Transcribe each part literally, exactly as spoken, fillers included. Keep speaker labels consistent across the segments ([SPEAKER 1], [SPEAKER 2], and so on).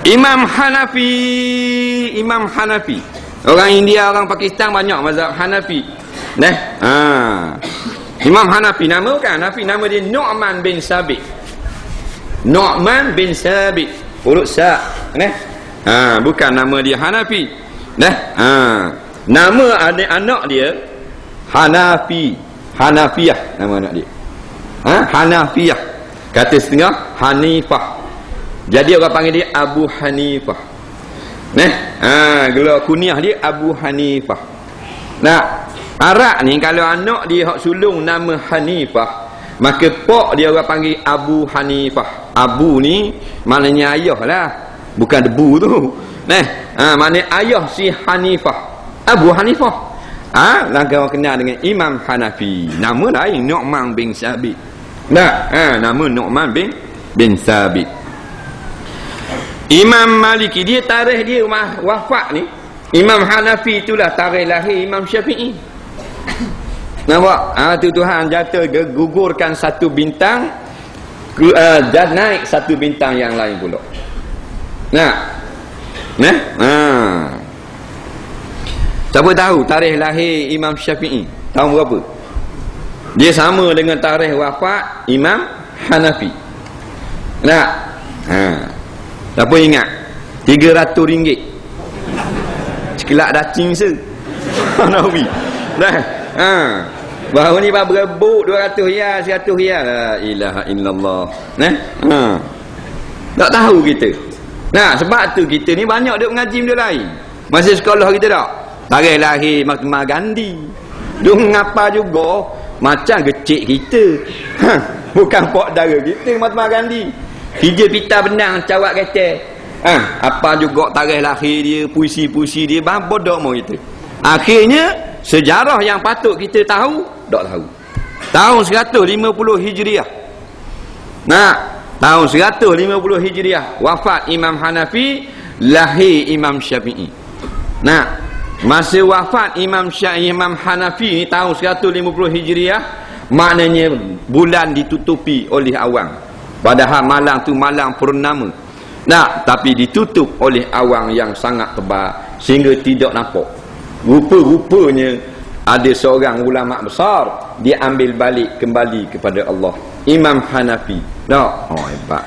[SPEAKER 1] Imam Hanafi, Imam Hanafi. Orang India, orang Pakistan banyak mazhab Hanafi. Nah, ha. Imam Hanafi nama bukan Hanafi, nama dia Nu'man bin Sabit. Nu'man bin Sabit. Huruf sa, nah. Ha, bukan nama dia Hanafi. Nah, ha. Nama adik anak dia Hanafi, Hanafiyah nama anak dia. Ha, Hanafiyah. Kata setengah Hanifah. Jadi orang panggil dia Abu Hanifah. Nah, ha, gelar kunyah dia Abu Hanifah. Nah, Arab ni kalau anak dia hak sulung nama Hanifah, maka pak dia orang panggil Abu Hanifah. Abu ni maknanya ayah lah, bukan debu tu. Nah, ha, maknanya ayah si Hanifah, Abu Hanifah. Ah, ha, langkah orang kenal dengan Imam Hanafi. Nama lain Nu'man bin Sabit. Nah, ha, nama Nu'man bin bin Sabit. Imam Maliki, dia tarikh dia wafat ni. Imam Hanafi itulah tarikh lahir Imam Syafi'i. Nampak? Ah, tu Tuhan jatuh gugurkan satu bintang uh, dan naik satu bintang yang lain pula. Nah. Nah. Ah. Siapa tahu tarikh lahir Imam Syafi'i tahun berapa? Dia sama dengan tarikh wafat Imam Hanafi. Nah. Ha. Siapa ingat? tiga ratus ringgit. Sekelak dacing se. Hanafi. Nah. Ha. Baru ni baru berebut dua ratus riyal, seratus riyal. La ilaha illallah. Nah. Ha. Tak tahu kita. Nah, sebab tu kita ni banyak duk mengaji benda lain. Masih sekolah kita tak? Tarikh lahir Mahatma Gandhi. Duk ngapa juga macam kecil kita. Ha. Bukan pak dara kita Mahatma Gandhi. Hijau pita benang cawak kata. Ha, apa juga tarikh lahir dia, puisi-puisi dia, bodoh mau kita. Akhirnya sejarah yang patut kita tahu tak tahu. Tahun seratus lima puluh Hijriah. Nah, tahun seratus lima puluh Hijriah wafat Imam Hanafi, lahir Imam Syafi'i. Nah, masa wafat Imam Syafi'i, Imam Hanafi ni tahun seratus lima puluh Hijriah, maknanya bulan ditutupi oleh awan. Padahal malam tu malam purnama. Nah, tapi ditutup oleh awan yang sangat tebal sehingga tidak nampak. Rupa-rupanya ada seorang ulama besar, dia ambil balik kembali kepada Allah. Imam Hanafi. Tak? Oh, hebat.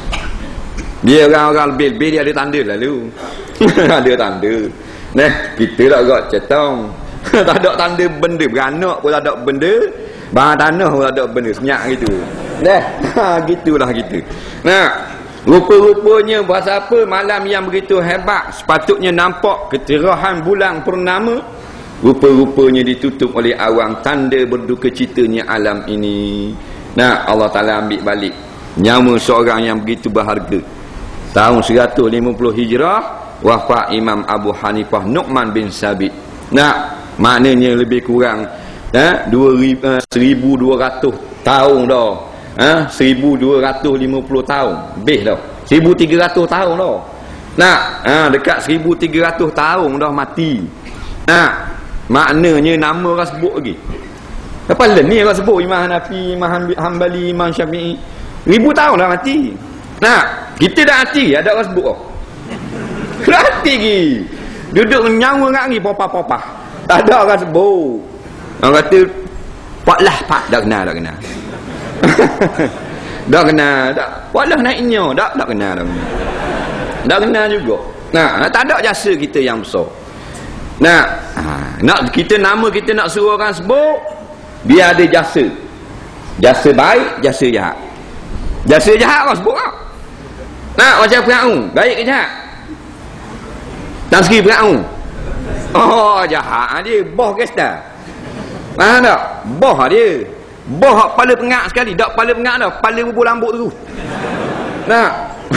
[SPEAKER 1] Dia orang-orang lebih-lebih dia ada tanda lalu. Ada tanda. Nah, kita tak agak cetong. Tak ada tanda benda beranak pun tak ada benda. Bahan tanah pun tak ada benda. Senyak gitu. Dah, ha, gitulah kita. Nah, rupa-rupanya bahasa apa malam yang begitu hebat, sepatutnya nampak keterahan bulan purnama, rupa-rupanya ditutup oleh awan, tanda berduka citanya alam ini. Nah, Allah Ta'ala ambil balik nyawa seorang yang begitu berharga. Tahun seratus lima puluh Hijrah wafat Imam Abu Hanifah Nu'man bin Sabit. Nah, maknanya lebih kurang eh, seribu dua ratus tahun dah. Ha, seribu dua ratus lima puluh tahun lebih dah, seribu tiga ratus tahun dah. Nah, ha, dekat seribu tiga ratus tahun dah mati. Nah, maknanya nama orang sebut lagi. Lepas ni orang sebut Imam Hanafi, Imam Hanbali, Imam Syafi'i, ribu tahun dah mati. Nah, kita dah mati, ada orang sebut oh. Mati lagi. Duduk nyawa ngak ni popah-popah. Tak ada orang sebut. Orang kata pak lah pak, dah kenal dah kenal. Dah kenal tak? Walah naiknya tak tak kenal dah. Dah kenal juga. Nah, tak ada jasa kita yang besar. Nah, ha, nak kita nama kita nak suruh orang sebut, biar ada jasa. Jasa baik, jasa jahat. Jasa jahat orang sebut tak? Nah, macam Firaun, baik ke jahat? Tanski Firaun. Oh, jahat dia, boh ke dah. Faham tak? Boh dia. Boh kepala pengak sekali. Tak kepala pengak dah, kepala bubur rambut tu. Nah.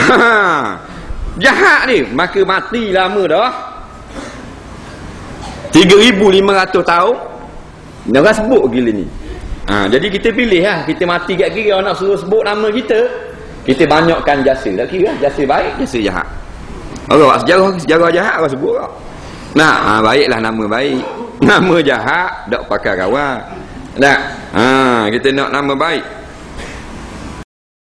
[SPEAKER 1] Jahat dia, maka mati lama dah. tiga ribu lima ratus tahun. Orang sebut gila ni. Ha, jadi kita pilih lah. Kita mati kat kiri, orang nak suruh sebut nama kita, kita banyakkan jasa. Tak kira jasa baik, jasa jahat. Orang sejarah, sejarah jahat orang sebut tak? Nah, ha, baiklah nama baik. Nama jahat tak pakai kawan. Nah, ha, kita nak nama baik.